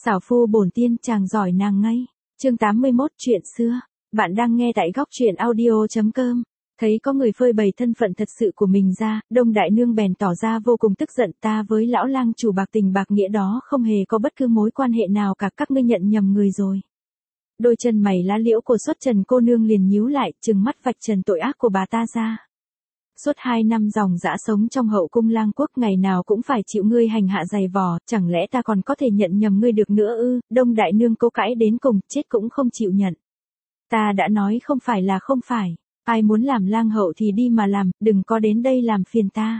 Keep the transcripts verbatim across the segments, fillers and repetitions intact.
Xảo phu bổn tiên chàng giỏi nàng ngây. Chương tám mươi mốt chuyện xưa. Bạn đang nghe tại góc truyện audio.com. Thấy có người phơi bày thân phận thật sự của mình ra, Đông Đại Nương bèn tỏ ra vô cùng tức giận, ta với lão lang chủ bạc tình bạc nghĩa đó không hề có bất cứ mối quan hệ nào cả, các ngươi nhận nhầm người rồi. Đôi chân mày lá liễu của Xuất Trần cô nương liền nhíu lại, trừng mắt vạch trần tội ác của bà ta ra. Suốt hai năm dòng dã sống trong hậu cung lang quốc, ngày nào cũng phải chịu ngươi hành hạ dày vò, chẳng lẽ ta còn có thể nhận nhầm ngươi được nữa ư? Đông Đại Nương cố cãi đến cùng, chết cũng không chịu nhận. Ta đã nói không phải là không phải, ai muốn làm lang hậu thì đi mà làm, đừng có đến đây làm phiền ta.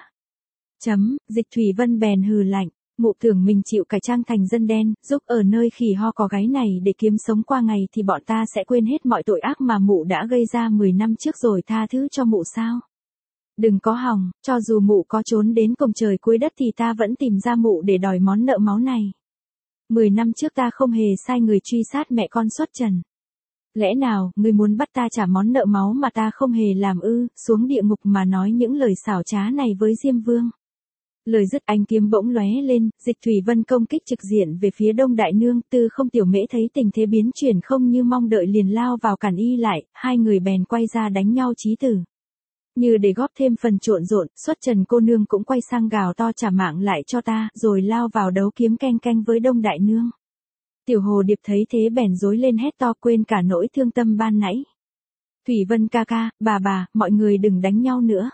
Chấm, Dịch Thủy Vân bèn hừ lạnh, mụ tưởng mình chịu cải trang thành dân đen, giúp ở nơi khỉ ho có gáy này để kiếm sống qua ngày thì bọn ta sẽ quên hết mọi tội ác mà mụ đã gây ra mười năm trước rồi tha thứ cho mụ sao? Đừng có hòng, cho dù mụ có trốn đến cùng trời cuối đất thì ta vẫn tìm ra mụ để đòi món nợ máu này. Mười năm trước ta không hề sai người truy sát mẹ con Xuất Trần. Lẽ nào, ngươi muốn bắt ta trả món nợ máu mà ta không hề làm ư? Xuống địa ngục mà nói những lời xảo trá này với Diêm Vương. Lời dứt ánh kiếm bỗng lóe lên, Dịch Thủy Vân công kích trực diện về phía Đông Đại Nương, Tư Không Tiểu Mễ thấy tình thế biến chuyển không như mong đợi liền lao vào cản y lại, hai người bèn quay ra đánh nhau chí tử. Như để góp thêm phần trộn rộn, Xuất Trần cô nương cũng quay sang gào to trả mạng lại cho ta, rồi lao vào đấu kiếm canh canh với Đông Đại Nương. Tiểu Hồ Điệp thấy thế bèn rối lên hét to, quên cả nỗi thương tâm ban nãy. Thủy Vân ca ca, bà bà, mọi người đừng đánh nhau nữa.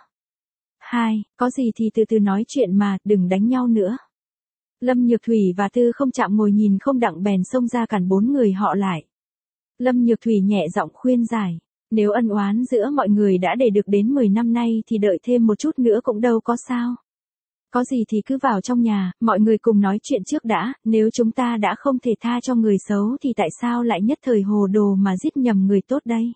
Hai, có gì thì từ từ nói chuyện mà, đừng đánh nhau nữa. Lâm Nhược Thủy và Tư Không Chạm ngồi nhìn không đặng bèn xông ra cản bốn người họ lại. Lâm Nhược Thủy nhẹ giọng khuyên giải. Nếu ân oán giữa mọi người đã để được đến mười năm nay thì đợi thêm một chút nữa cũng đâu có sao. Có gì thì cứ vào trong nhà, mọi người cùng nói chuyện trước đã, nếu chúng ta đã không thể tha cho người xấu thì tại sao lại nhất thời hồ đồ mà giết nhầm người tốt đây?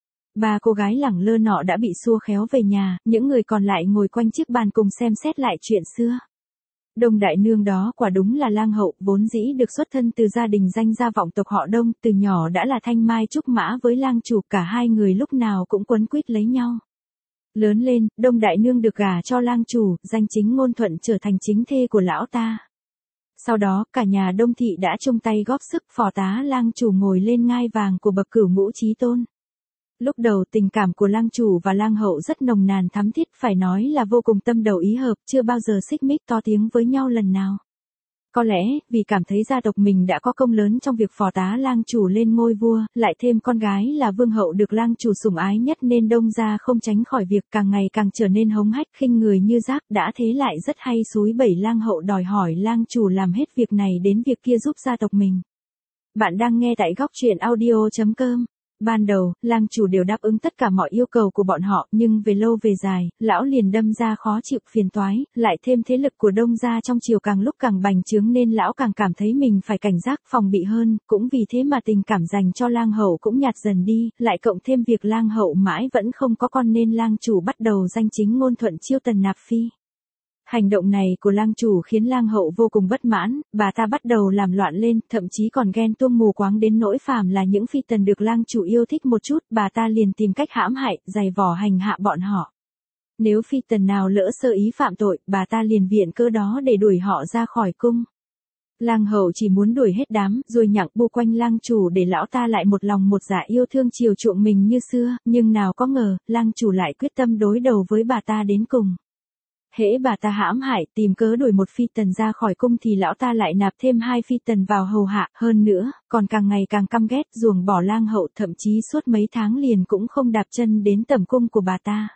Ba cô gái lẳng lơ nọ đã bị xua khéo về nhà, những người còn lại ngồi quanh chiếc bàn cùng xem xét lại chuyện xưa. Đông Đại Nương đó quả đúng là lang hậu, vốn dĩ được xuất thân từ gia đình danh gia vọng tộc họ Đông, từ nhỏ đã là thanh mai trúc mã với lang chủ, cả hai người lúc nào cũng quấn quýt lấy nhau. Lớn lên, Đông Đại Nương được gả cho lang chủ, danh chính ngôn thuận trở thành chính thê của lão ta. Sau đó, cả nhà Đông thị đã chung tay góp sức, phò tá lang chủ ngồi lên ngai vàng của bậc cửu ngũ chí tôn. Lúc đầu tình cảm của lang chủ và lang hậu rất nồng nàn thắm thiết, phải nói là vô cùng tâm đầu ý hợp, chưa bao giờ xích mích to tiếng với nhau lần nào. Có lẽ, vì cảm thấy gia tộc mình đã có công lớn trong việc phò tá lang chủ lên ngôi vua, lại thêm con gái là vương hậu được lang chủ sủng ái nhất nên Đông gia không tránh khỏi việc càng ngày càng trở nên hống hách khinh người như rác, đã thế lại rất hay xúi bẩy lang hậu đòi hỏi lang chủ làm hết việc này đến việc kia giúp gia tộc mình. Bạn đang nghe tại góc truyện audio.com. Ban đầu, lang chủ đều đáp ứng tất cả mọi yêu cầu của bọn họ, nhưng về lâu về dài, lão liền đâm ra khó chịu phiền toái, lại thêm thế lực của Đông gia trong triều càng lúc càng bành trướng nên lão càng cảm thấy mình phải cảnh giác phòng bị hơn, cũng vì thế mà tình cảm dành cho lang hậu cũng nhạt dần đi, lại cộng thêm việc lang hậu mãi vẫn không có con nên lang chủ bắt đầu danh chính ngôn thuận chiêu tần nạp phi. Hành động này của lang chủ khiến lang hậu vô cùng bất mãn, bà ta bắt đầu làm loạn lên, thậm chí còn ghen tuông mù quáng đến nỗi phàm là những phi tần được lang chủ yêu thích một chút, bà ta liền tìm cách hãm hại, giày vò hành hạ bọn họ. Nếu phi tần nào lỡ sơ ý phạm tội, bà ta liền viện cơ đó để đuổi họ ra khỏi cung. Lang hậu chỉ muốn đuổi hết đám, rồi nhặng bu quanh lang chủ để lão ta lại một lòng một dạ yêu thương chiều chuộng mình như xưa, nhưng nào có ngờ, lang chủ lại quyết tâm đối đầu với bà ta đến cùng. Hễ bà ta hãm hại, tìm cớ đuổi một phi tần ra khỏi cung thì lão ta lại nạp thêm hai phi tần vào hầu hạ, hơn nữa, còn càng ngày càng căm ghét, ruồng bỏ lang hậu, thậm chí suốt mấy tháng liền cũng không đạp chân đến tẩm cung của bà ta.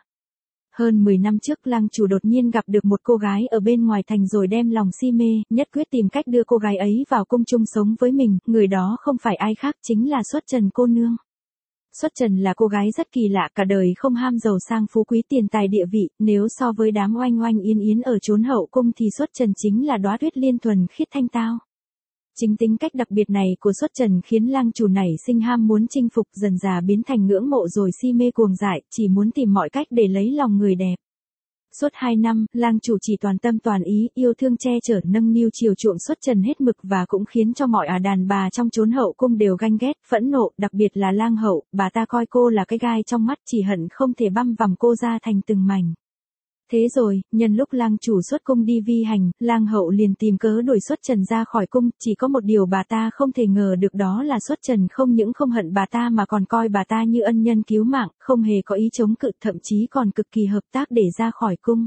Hơn mười năm trước lang chủ đột nhiên gặp được một cô gái ở bên ngoài thành rồi đem lòng si mê, nhất quyết tìm cách đưa cô gái ấy vào cung chung sống với mình, người đó không phải ai khác chính là Xuất Trần cô nương. Xuất Trần là cô gái rất kỳ lạ, cả đời không ham giàu sang phú quý tiền tài địa vị, nếu so với đám oanh oanh yến yến ở chốn hậu cung thì Xuất Trần chính là đóa tuyết liên thuần khiết thanh tao. Chính tính cách đặc biệt này của Xuất Trần khiến lang chủ nảy sinh ham muốn chinh phục, dần dà biến thành ngưỡng mộ rồi si mê cuồng dại, chỉ muốn tìm mọi cách để lấy lòng người đẹp. Suốt hai năm, lang chủ chỉ toàn tâm toàn ý, yêu thương che chở nâng niu chiều chuộng Xuất Trần hết mực và cũng khiến cho mọi ả đàn bà trong chốn hậu cung đều ganh ghét, phẫn nộ, đặc biệt là lang hậu, bà ta coi cô là cái gai trong mắt chỉ hận không thể băm vằm cô ra thành từng mảnh. Thế rồi, nhân lúc lang chủ xuất cung đi vi hành, lang hậu liền tìm cớ đuổi Xuất Trần ra khỏi cung, chỉ có một điều bà ta không thể ngờ được đó là Xuất Trần không những không hận bà ta mà còn coi bà ta như ân nhân cứu mạng, không hề có ý chống cự, thậm chí còn cực kỳ hợp tác để ra khỏi cung.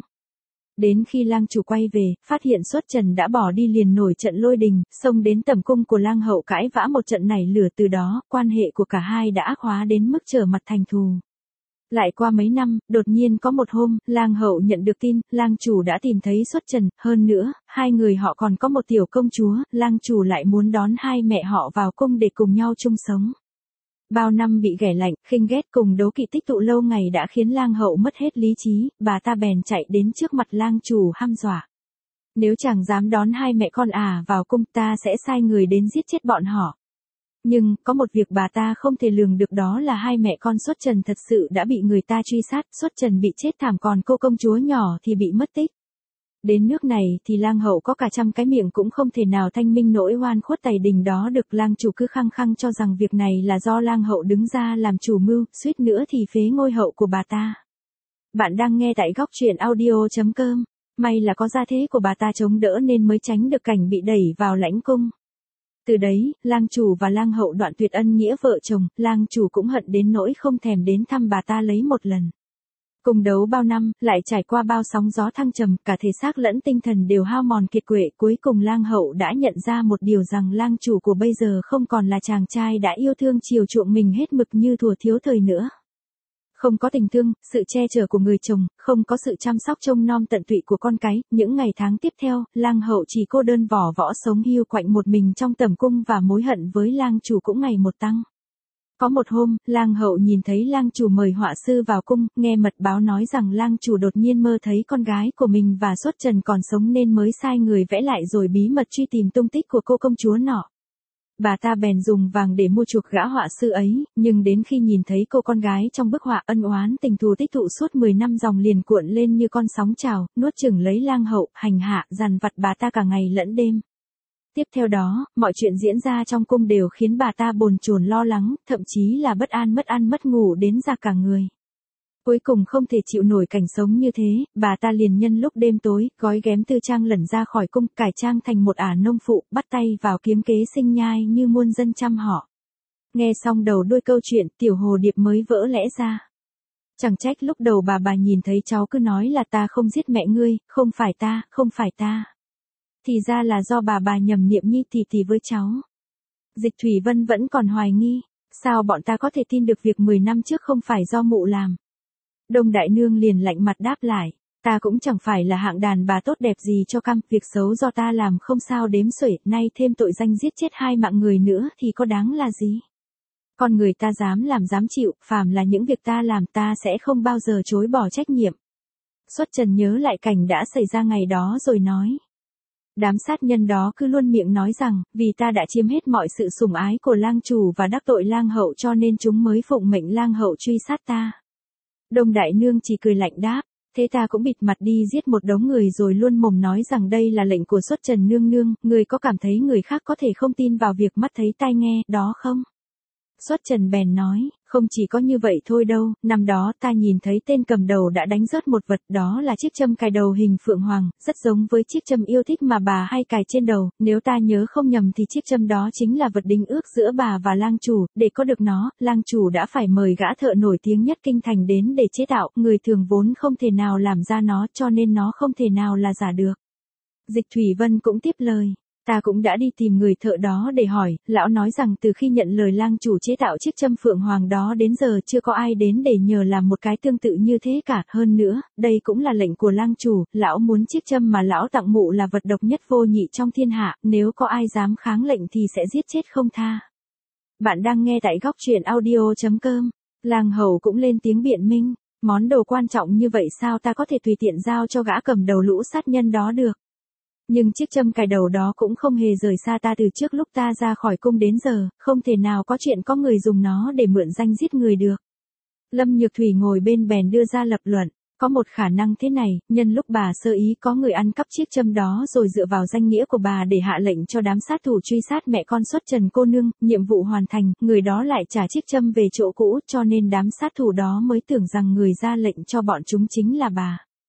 Đến khi lang chủ quay về, phát hiện Xuất Trần đã bỏ đi liền nổi trận lôi đình, xông đến tầm cung của lang hậu cãi vã một trận nảy lửa, từ đó, quan hệ của cả hai đã ác hóa đến mức trở mặt thành thù. Lại qua mấy năm, đột nhiên có một hôm, lang hậu nhận được tin, lang chủ đã tìm thấy Xuất Trần, hơn nữa, hai người họ còn có một tiểu công chúa, lang chủ lại muốn đón hai mẹ họ vào cung để cùng nhau chung sống. Bao năm bị ghẻ lạnh, khinh ghét cùng đố kỵ tích tụ lâu ngày đã khiến lang hậu mất hết lý trí, bà ta bèn chạy đến trước mặt lang chủ hăm dọa. Nếu chàng dám đón hai mẹ con à vào cung, ta sẽ sai người đến giết chết bọn họ. Nhưng, có một việc bà ta không thể lường được, đó là hai mẹ con Xuất Trần thật sự đã bị người ta truy sát, Xuất Trần bị chết thảm còn cô công chúa nhỏ thì bị mất tích. Đến nước này thì lang hậu có cả trăm cái miệng cũng không thể nào thanh minh nỗi oan khuất tày đình đó được. Lang chủ cứ khăng khăng cho rằng việc này là do lang hậu đứng ra làm chủ mưu, suýt nữa thì phế ngôi hậu của bà ta. Bạn đang nghe tại góc truyện audio chấm com. May là có gia thế của bà ta chống đỡ nên mới tránh được cảnh bị đẩy vào lãnh cung. Từ đấy, lang chủ và lang hậu đoạn tuyệt ân nghĩa vợ chồng, lang chủ cũng hận đến nỗi không thèm đến thăm bà ta lấy một lần. Cùng đấu bao năm, lại trải qua bao sóng gió thăng trầm, cả thể xác lẫn tinh thần đều hao mòn kiệt quệ, cuối cùng lang hậu đã nhận ra một điều rằng lang chủ của bây giờ không còn là chàng trai đã yêu thương chiều chuộng mình hết mực như thuở thiếu thời nữa. Không có tình thương, sự che chở của người chồng, không có sự chăm sóc trông nom tận tụy của con cái, những ngày tháng tiếp theo, lang hậu chỉ cô đơn vỏ võ sống hiu quạnh một mình trong tầm cung và mối hận với lang chủ cũng ngày một tăng. Có một hôm, lang hậu nhìn thấy lang chủ mời họa sư vào cung, nghe mật báo nói rằng lang chủ đột nhiên mơ thấy con gái của mình và Xuất Trần còn sống nên mới sai người vẽ lại rồi bí mật truy tìm tung tích của cô công chúa nọ. Bà ta bèn dùng vàng để mua chuộc gã họa sư ấy, nhưng đến khi nhìn thấy cô con gái trong bức họa, ân oán tình thù tích tụ suốt mười năm dòng liền cuộn lên như con sóng trào, nuốt chửng lấy lang hậu, hành hạ, dằn vặt bà ta cả ngày lẫn đêm. Tiếp theo đó, mọi chuyện diễn ra trong cung đều khiến bà ta bồn chồn lo lắng, thậm chí là bất an mất ăn mất ngủ đến già cả người. Cuối cùng không thể chịu nổi cảnh sống như thế, bà ta liền nhân lúc đêm tối, gói ghém tư trang lẩn ra khỏi cung, cải trang thành một ả nông phụ, bắt tay vào kiếm kế sinh nhai như muôn dân chăm họ. Nghe xong đầu đuôi câu chuyện, tiểu hồ điệp mới vỡ lẽ ra. Chẳng trách lúc đầu bà bà nhìn thấy cháu cứ nói là ta không giết mẹ ngươi, không phải ta, không phải ta. Thì ra là do bà bà nhầm niệm nhi tì tì với cháu. Dịch Thủy Vân vẫn còn hoài nghi, sao bọn ta có thể tin được việc mười năm trước không phải do mụ làm. Đông Đại Nương liền lạnh mặt đáp lại, ta cũng chẳng phải là hạng đàn bà tốt đẹp gì cho cam, việc xấu do ta làm không sao đếm xuể, nay thêm tội danh giết chết hai mạng người nữa thì có đáng là gì. Con người ta dám làm dám chịu, phàm là những việc ta làm ta sẽ không bao giờ chối bỏ trách nhiệm. Xuất Trần nhớ lại cảnh đã xảy ra ngày đó rồi nói. Đám sát nhân đó cứ luôn miệng nói rằng, vì ta đã chiếm hết mọi sự sủng ái của lang chủ và đắc tội lang hậu cho nên chúng mới phụng mệnh lang hậu truy sát ta. Đông Đại Nương chỉ cười lạnh đáp, thế ta cũng bịt mặt đi giết một đống người rồi luôn mồm nói rằng đây là lệnh của Xuất Trần nương nương, người có cảm thấy người khác có thể không tin vào việc mắt thấy tai nghe, đó không? Xuất Trần bèn nói, không chỉ có như vậy thôi đâu, năm đó ta nhìn thấy tên cầm đầu đã đánh rớt một vật, đó là chiếc châm cài đầu hình phượng hoàng, rất giống với chiếc châm yêu thích mà bà hay cài trên đầu, nếu ta nhớ không nhầm thì chiếc châm đó chính là vật đính ước giữa bà và lang chủ, để có được nó, lang chủ đã phải mời gã thợ nổi tiếng nhất kinh thành đến để chế tạo, người thường vốn không thể nào làm ra nó cho nên nó không thể nào là giả được. Dịch Thủy Vân cũng tiếp lời. Ta cũng đã đi tìm người thợ đó để hỏi, lão nói rằng từ khi nhận lời lang chủ chế tạo chiếc châm phượng hoàng đó đến giờ chưa có ai đến để nhờ làm một cái tương tự như thế cả, hơn nữa, đây cũng là lệnh của lang chủ, lão muốn chiếc châm mà lão tặng mụ là vật độc nhất vô nhị trong thiên hạ, nếu có ai dám kháng lệnh thì sẽ giết chết không tha. Bạn đang nghe tại góc truyện audio chấm com, lang hầu cũng lên tiếng biện minh, món đồ quan trọng như vậy sao ta có thể tùy tiện giao cho gã cầm đầu lũ sát nhân đó được. Nhưng chiếc châm cài đầu đó cũng không hề rời xa ta từ trước lúc ta ra khỏi cung đến giờ, không thể nào có chuyện có người dùng nó để mượn danh giết người được. Lâm Nhược Thủy ngồi bên bèn đưa ra lập luận, có một khả năng thế này, nhân lúc bà sơ ý có người ăn cắp chiếc châm đó rồi dựa vào danh nghĩa của bà để hạ lệnh cho đám sát thủ truy sát mẹ con Xuất Trần cô nương, nhiệm vụ hoàn thành, người đó lại trả chiếc châm về chỗ cũ cho nên đám sát thủ đó mới tưởng rằng người ra lệnh cho bọn chúng chính là bà.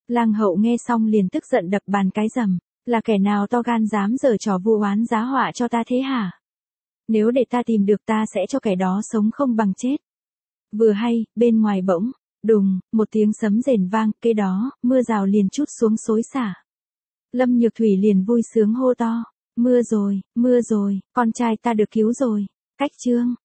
Lang hậu nghe xong liền tức giận đập bàn cái rầm, là kẻ nào to gan dám giở trò vu oán giá họa cho ta thế hả? Nếu để ta tìm được ta sẽ cho kẻ đó sống không bằng chết. Vừa hay, bên ngoài bỗng, đùng, một tiếng sấm rền vang, kế đó, mưa rào liền trút xuống xối xả. Lâm Nhược Thủy liền vui sướng hô to, mưa rồi, mưa rồi, con trai ta được cứu rồi. Cách chương